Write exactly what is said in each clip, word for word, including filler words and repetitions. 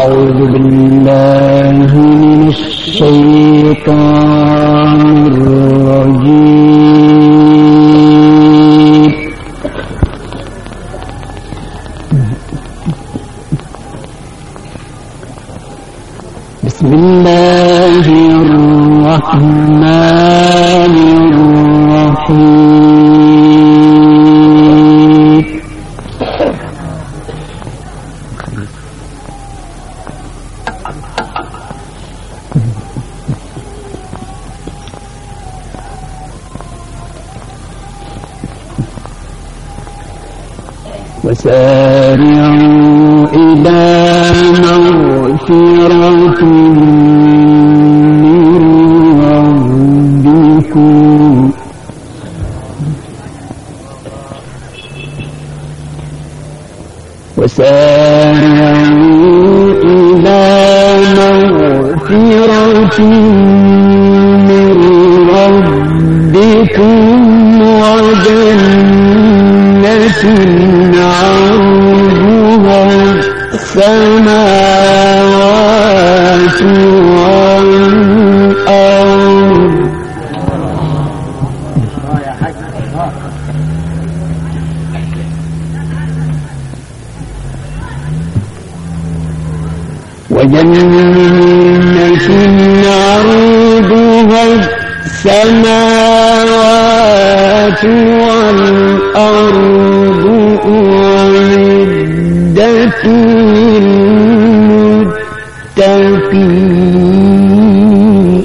أعوذ بالله من الشيطان الرجيم. بسم الله الرحمن الرحيم. وسارعوا إلى مغفرة من ربكم وسارعوا إلى مغفرة من ربكم وجنة عرضها السماوات والأرض وجنة عرضها السماوات والأرض أعدت للمتقين.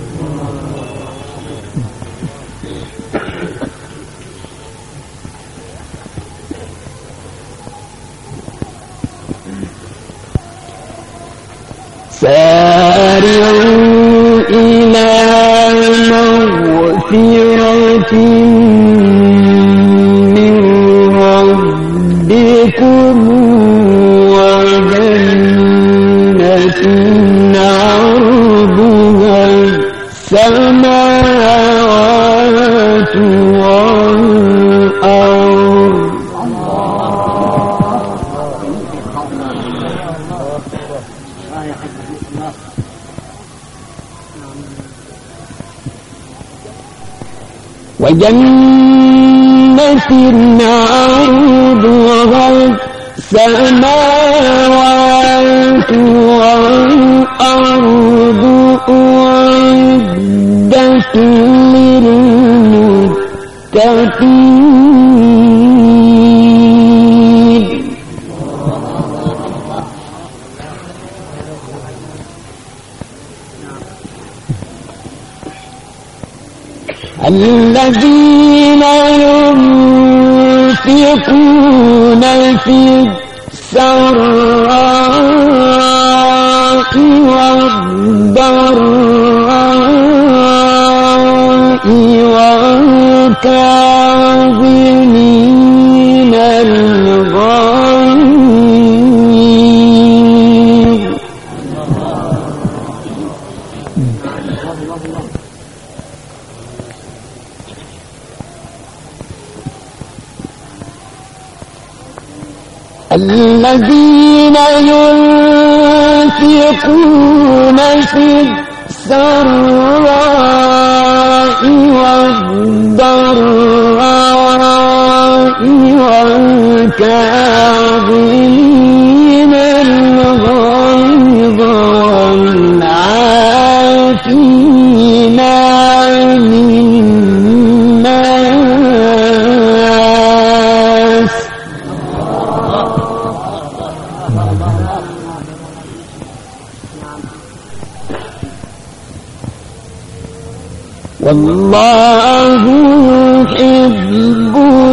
سارعوا إلى مغفرة من ربكم وجنة عرضها السماوات والأرض وجنة عرضها السماوات والأرض أعدت للمتقين. الذين ينفقون في السراء والضراء والكاظمين الغيظ الذين ينفقون في السراء والضراء والكاظمين الغيظ والعافين عن الناس والله يحب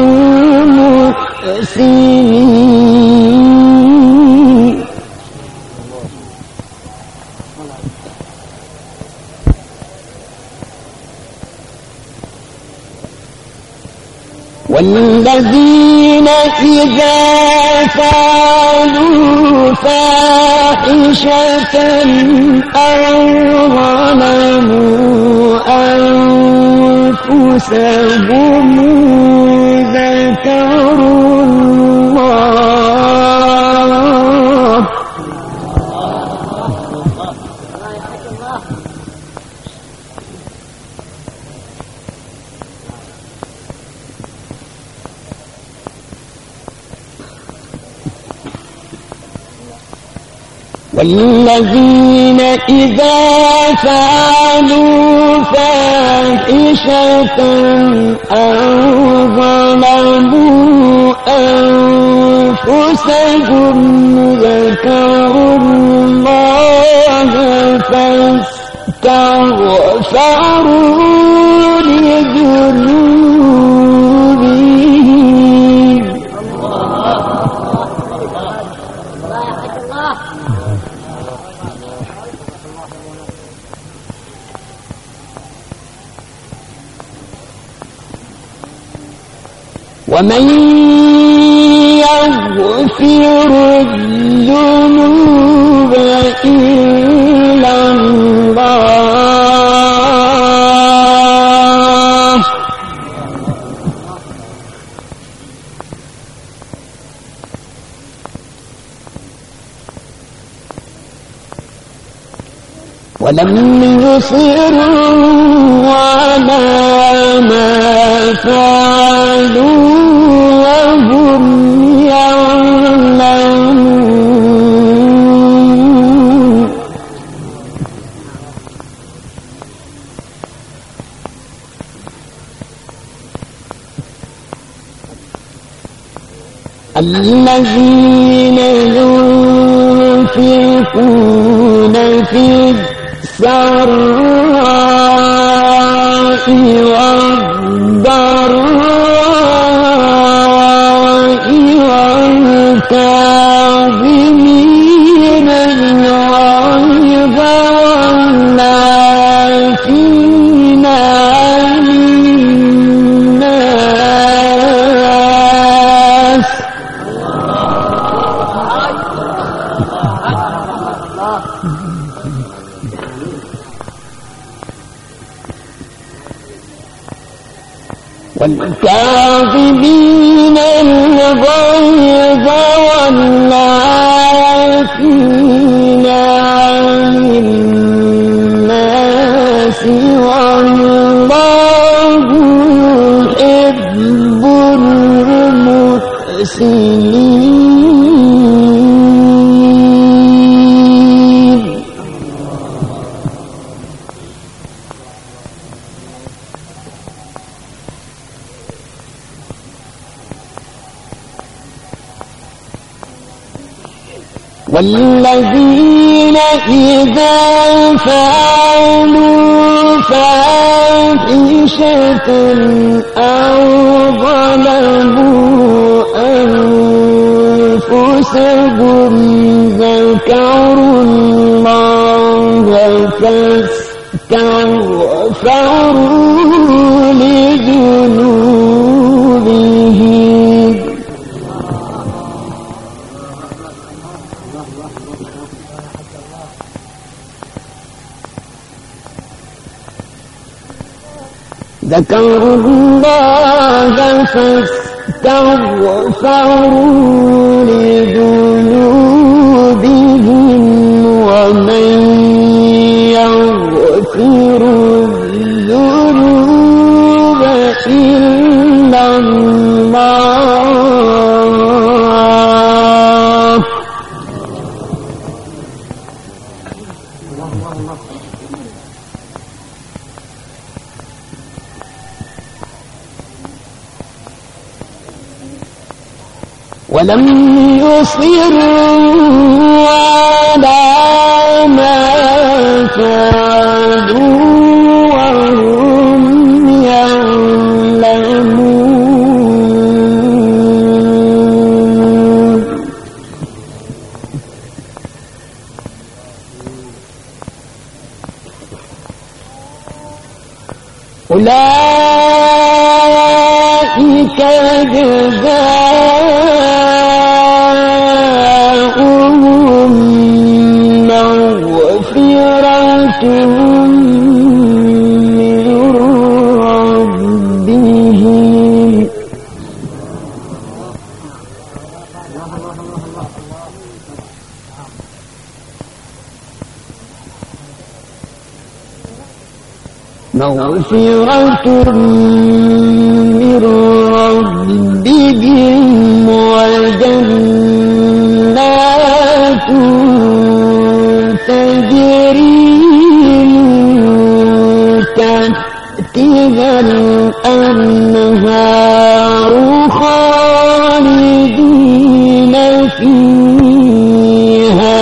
المحسنين. والذين إذا فعلوا فاحشة أو ظلموا أنفسهم ذكروا الله والذين إذا فعلوا فاحشة أو ظلموا أنفسهم ذكروا الله فاستغفروا لذنوبهم ومن يغفر الذنوب إلا الله ولم يصروا على ما فعلوا وهم يعلمون الذين ينفقون في السراء والضراء والكاظمين الغيظ والعافين عن الناس والكاظمين الغيظ والعافين عن الناس والله يحب المحسنين والذين إذا فعلوا فاحشة أو ظلموا أنفسهم ذكروا الله فاستغفروا لذنوبهم ذكروا الله فاستغفروا لذنوبهم ومن يغفر الذنوب إلا الله ولم يصروا على ما فعلوا وهم يعلمون أولئك جزاؤهم مغفرة من ربهم مغفرة من ربهم وجنات تجري من تحتها الأنهار خالدين فيها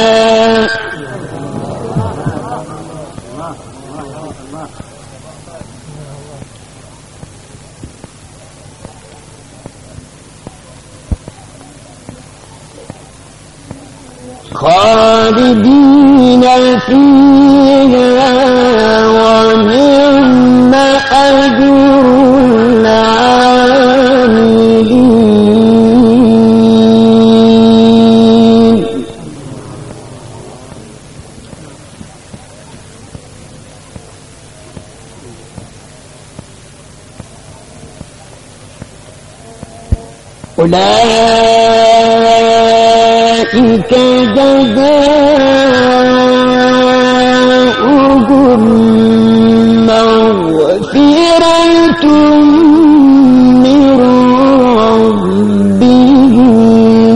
خالدين فيها ونعم أجر العاملين أولئك جزاؤهم مغفرة من ربهم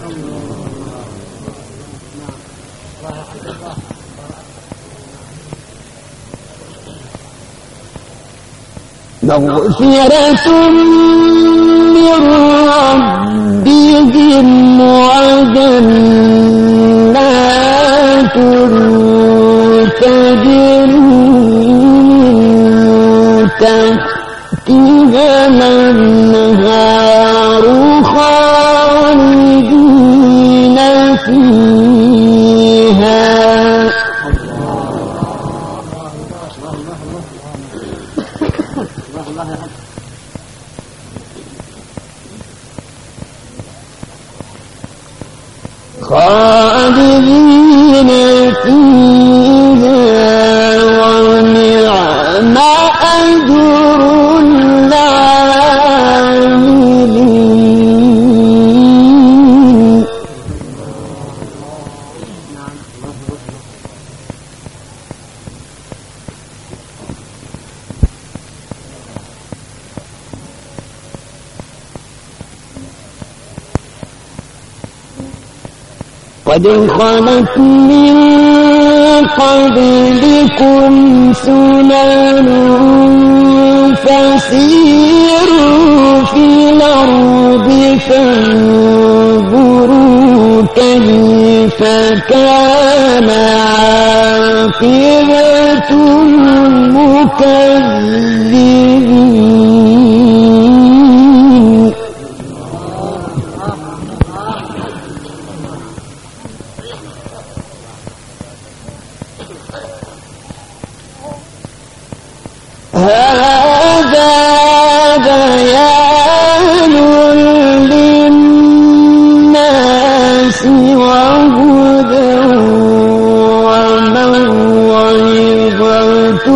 مغفرة من ربهم وجنات تجري من تحتها الأنهار خالدين فيها خالدين فيها ونعم أجر العاملين قد خلت من قبلكم سنن فسيروا في الأرض فانظروا كيف كان عاقبة المكذبين هذا بيان للناس وهدى وموعظة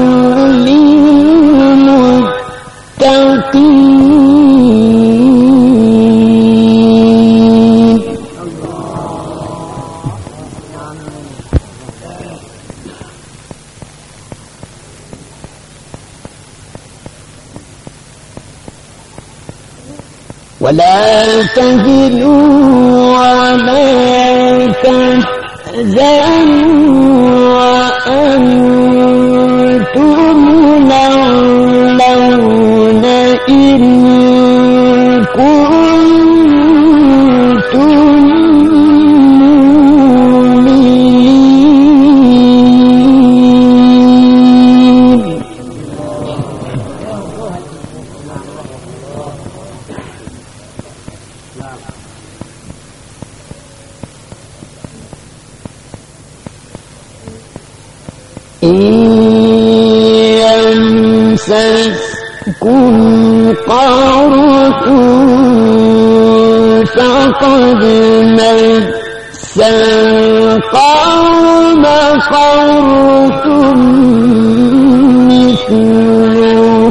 للمتقين ولا تهنوا ولا تحزنوا وأنتم الأعلون إن كنتم مؤمنين إن يمسسكم قرح فقد مس القوم قرح مثله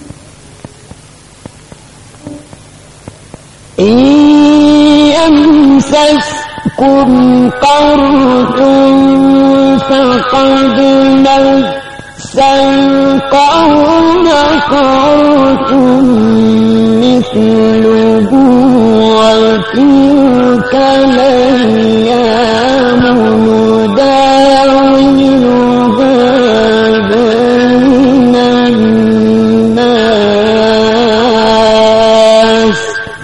إن يمسسكم قرح فقد مس القوم قرح مثله وتلك الأيام نداولها بين الناس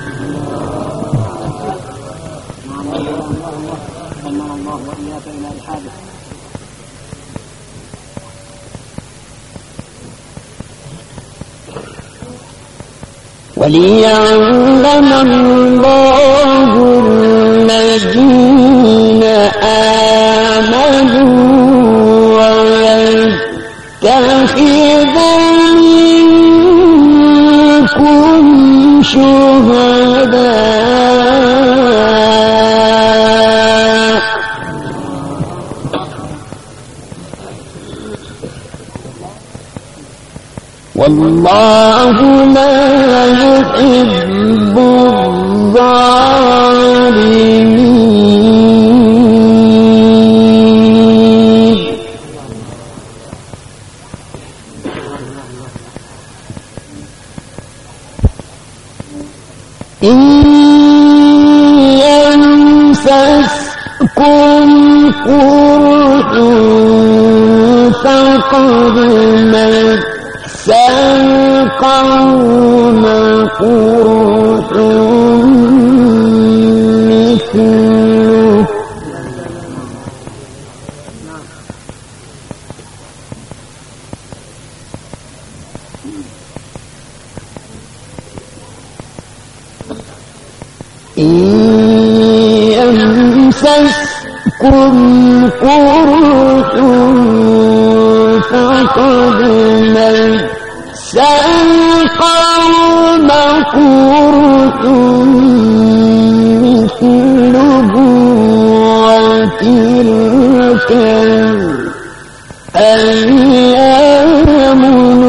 وليعلم الله الذين آمنوا ويتخذ منكم شهداء والله لا يحب الظالمين إن يمسسكم قرح فقد مس القوم قرح مثله إن يمسسكم قرح فقد مس القوم قرح مثله وتلك الأيام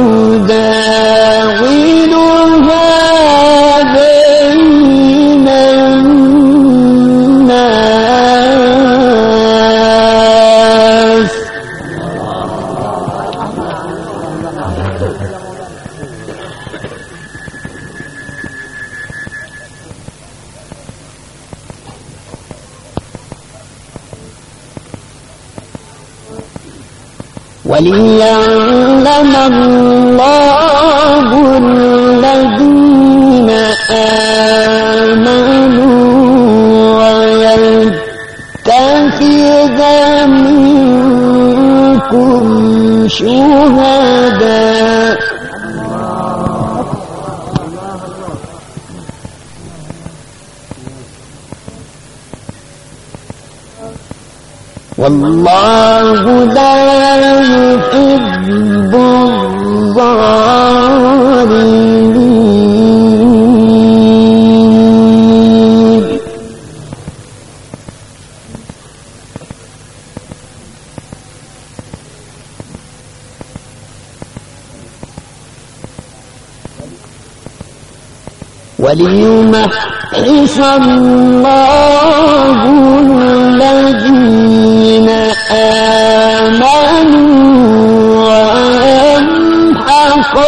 نداولها بين الناس وليعلم الله الذين آمنوا ويتخذ منكم شهداء والله لا يحب الظالمين وليمحص الله الذين آمنوا ويمحق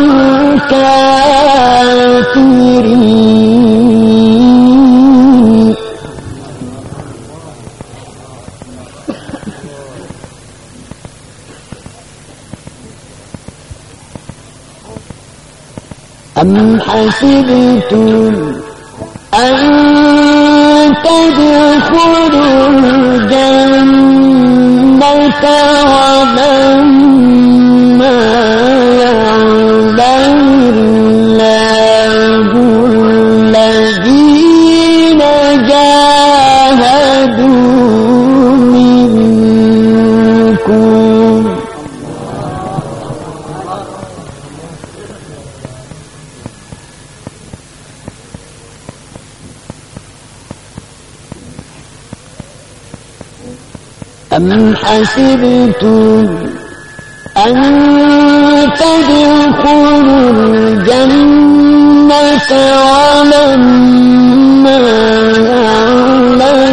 الكافرين أم حسبتم أن تدخلوا الجنة ولما يعلم الله الذين جاهدوا منكم أم حسبتم أن تدخلوا الجنة ولما يعلم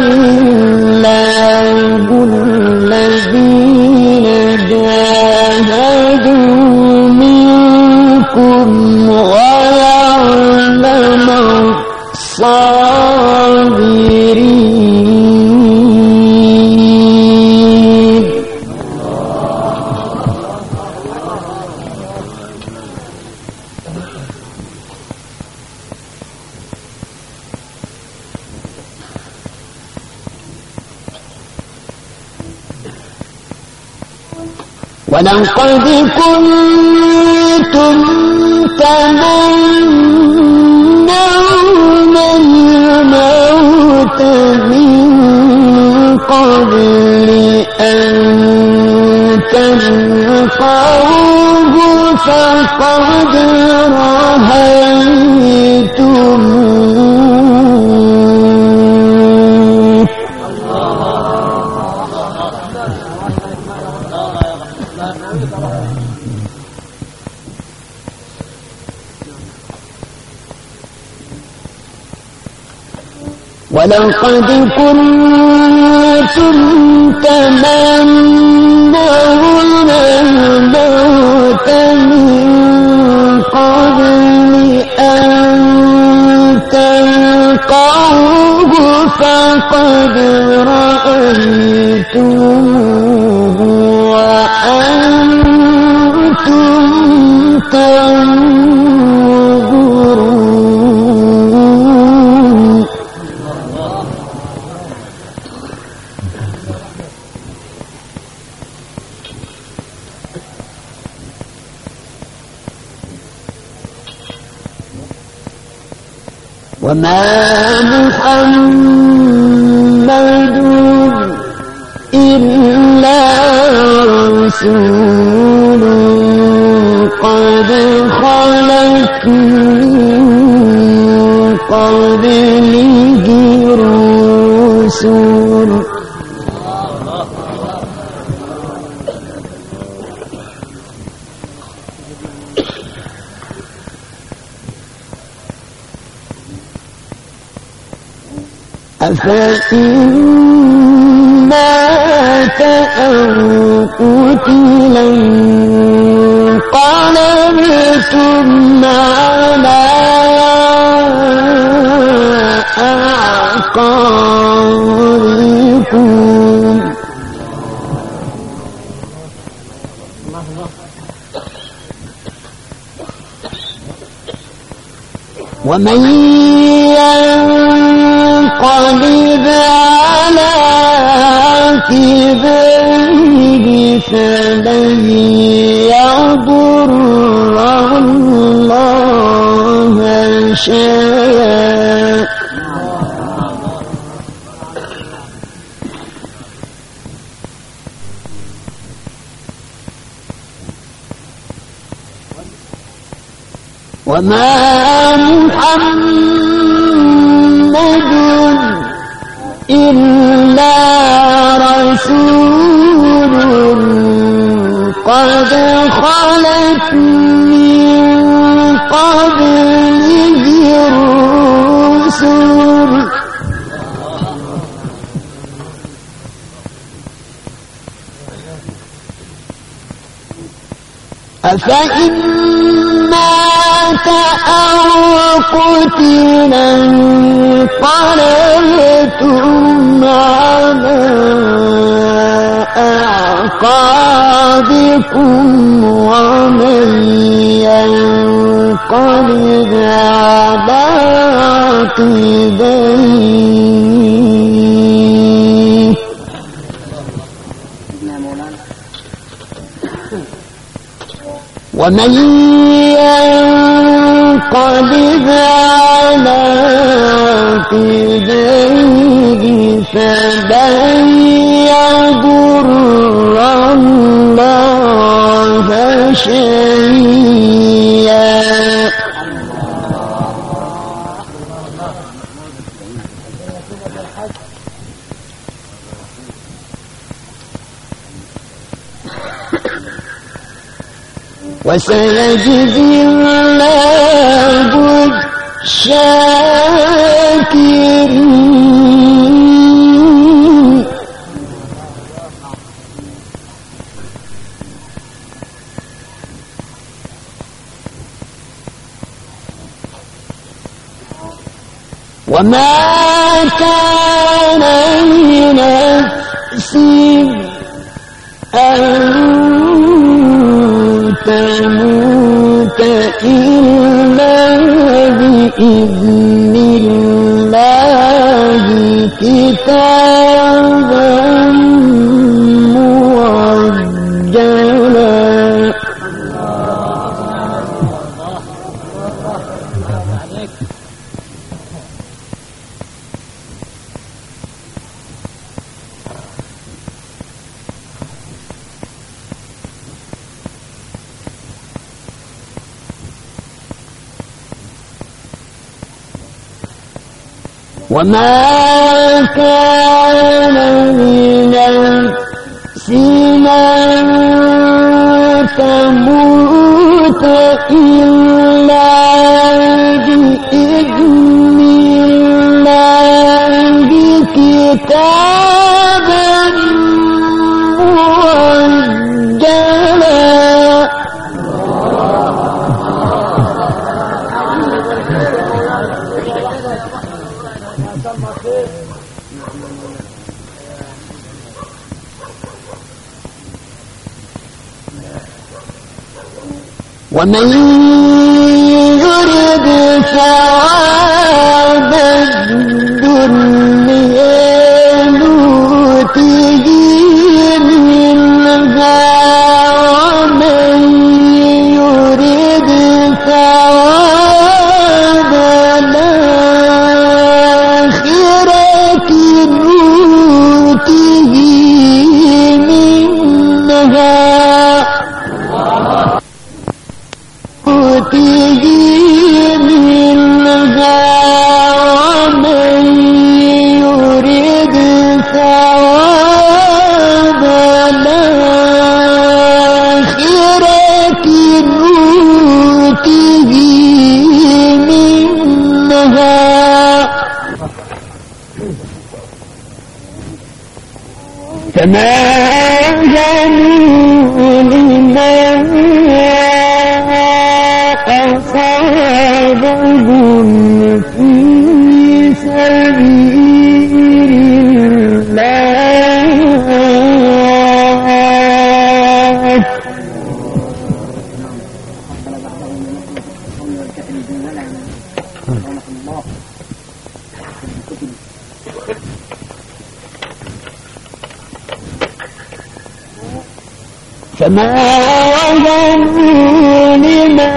ولقد كنتم تمنون الموت من قبل أن تلقوه فقد رأيتموه ولقد كنتم تمنون الموت من قبل أن تلقوه فقد رأيتموه وأنتم تنظرون وما محمد إلا رسول قد خلت من قبله الرسل أفإن مات أو قتل انقلبتم على أعقابكم ومن ينقلب على عقبيه فلن يضر الله شيئا وما محمد إلا رسول قد خلت من قبله الرسل أفإن مات أو قتل انقلبتم على أعقابكم ومن ينقلب على عقبيه ومن ينقلب على عقبيه فلن يضر الله شيئا وسيجزي الله الشاكرين وما كان لنفس أن تموت إلا بإذن الله كتابا مؤجلا وما كان لنفس أن تموت إلا بإذن الله كتابا مؤجلا. ومن يرد ثواب الدنيا نؤته منها ومن يرد ثواب الآخرة نؤته منها نؤته منها ومن يرد ثواب الآخرة نؤته منها كما جنوا لمن أصابهم في سبيل الله فما وهنوا لما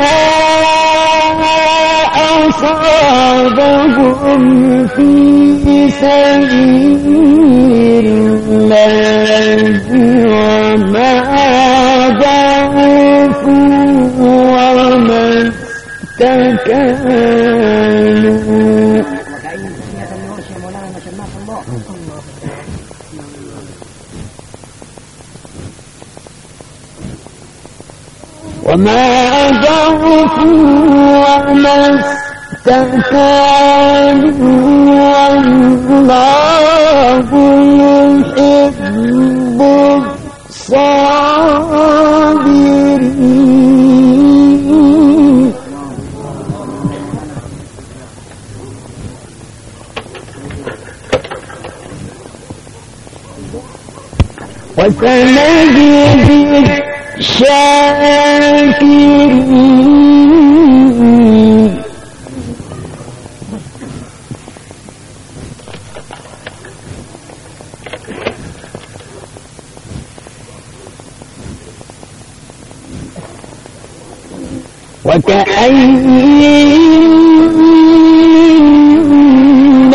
أصابهم في سبيل الله وما ضعفوا وما استكانوا وما ضعفوا وما استكانوا والله يحب الصابرين. وسنجزي الشاكرين. وكأين من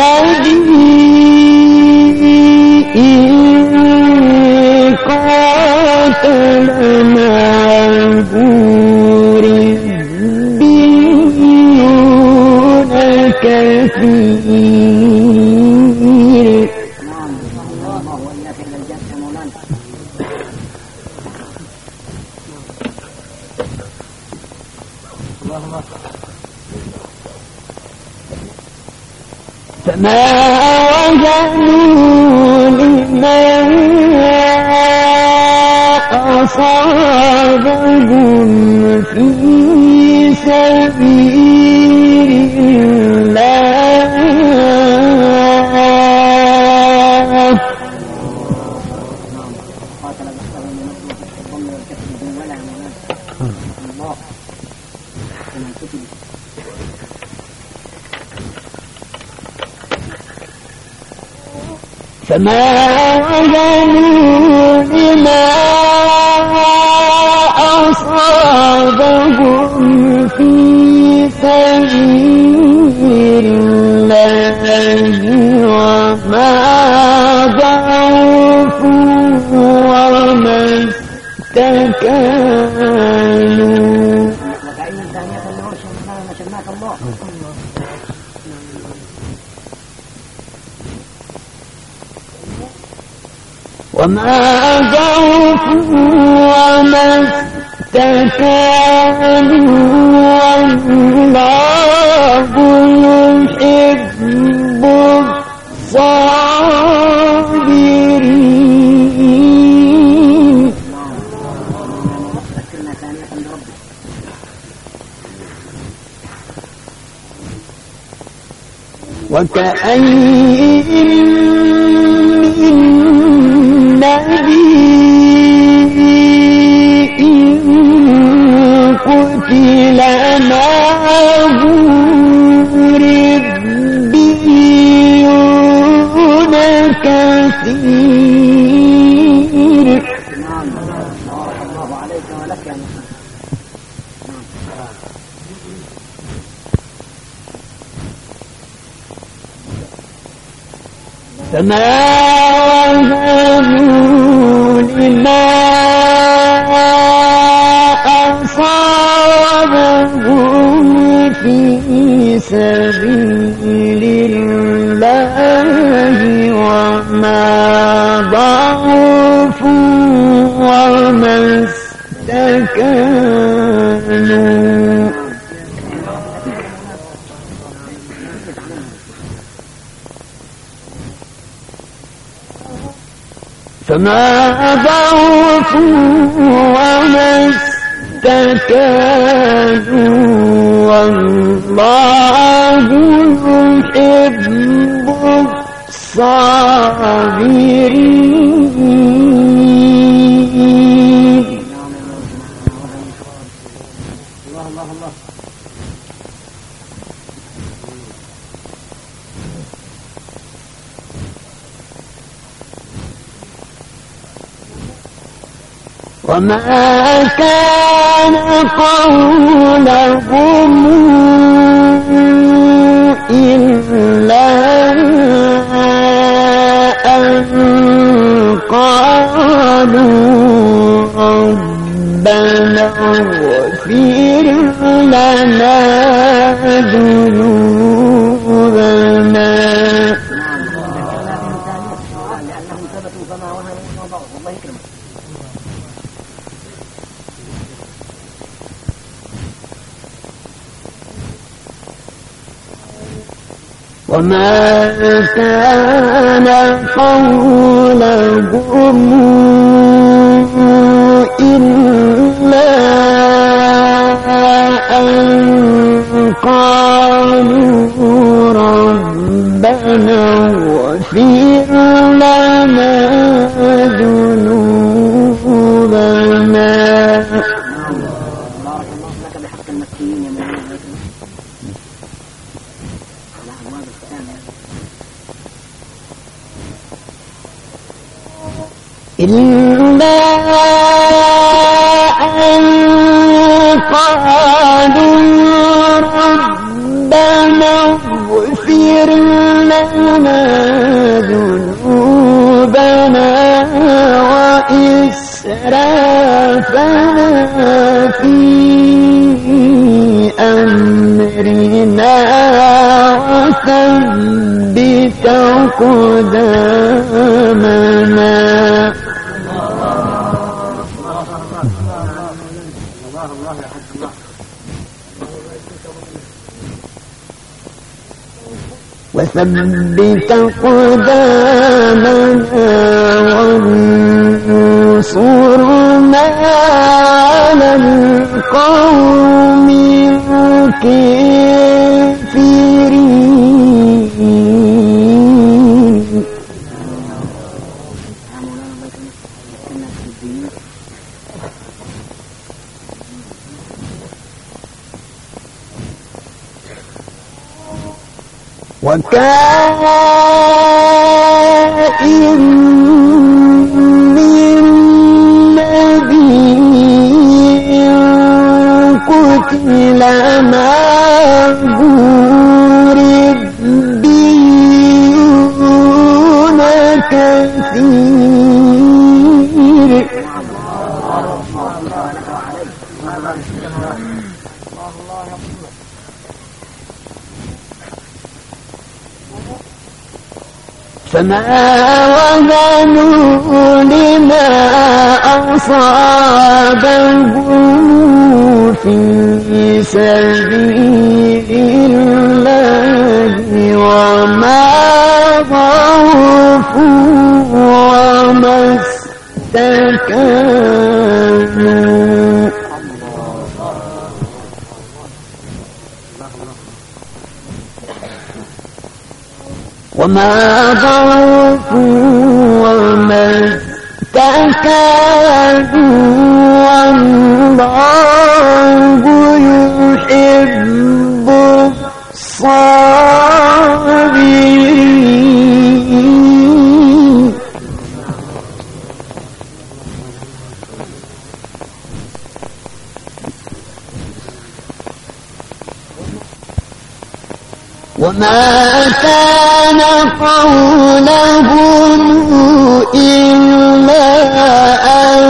نبي قاتل معه ربيون كثير. فما وجدوا لمن أصابهم في سبيل الله فما وجدوا لما أصابهم في سبيل وما ضعفوا وما استكانوا والله يحب الصابرين. وكأين من نبي قتل معه ربيون كثير. فما وهنوا لما أصابهم في سبيل الله وما ضعفوا وما استكانوا. فما ضعفوا وما استكانوا والله يحب الصابرين. وما كان قولهم إلا أن قالوا ربنا اغفر لنا ذنوبنا. وما كان قولهم إلا أن قالوا ربنا اغفر لنا ذنوبنا. إلا أن قالوا ربنا اغفر لنا ذنوبنا وإسرافنا في أمرنا وثبت أقدامنا. وثبت أقدامنا وانصرنا على القوم الكافرين. وكائن من نبي قتل معه ربيون كثير. فما وهنوا لما أصابهم في سبيل الله وما ضعفوا وما استكانوا وما ضعفوا وما استكانوا والله يحب الصابرين. وما كان قولهم إلا أن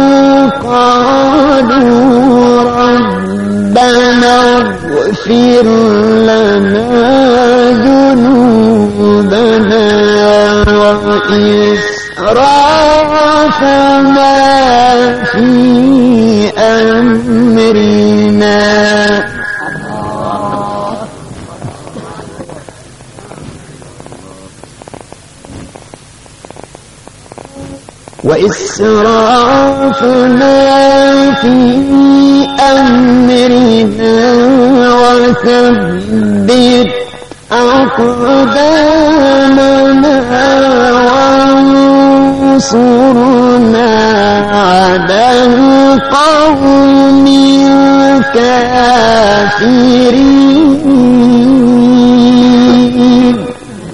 قالوا ربنا اغفر لنا ذنوبنا وإسرافنا في أمرنا وإسرافنا في أمرنا وثبت أقدامنا وانصرنا على القوم الكافرين.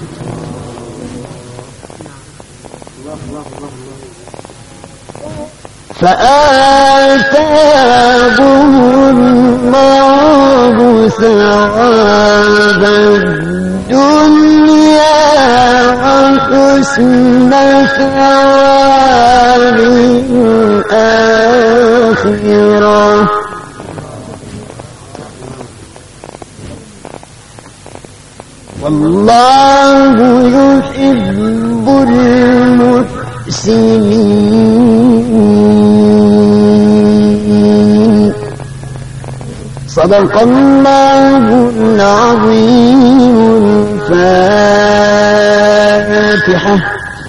فآتاهم الله ثواب الدنيا وحسن ثواب الآخرة والله يحب المحسنين. صدق الله العظيم. الفاتحة.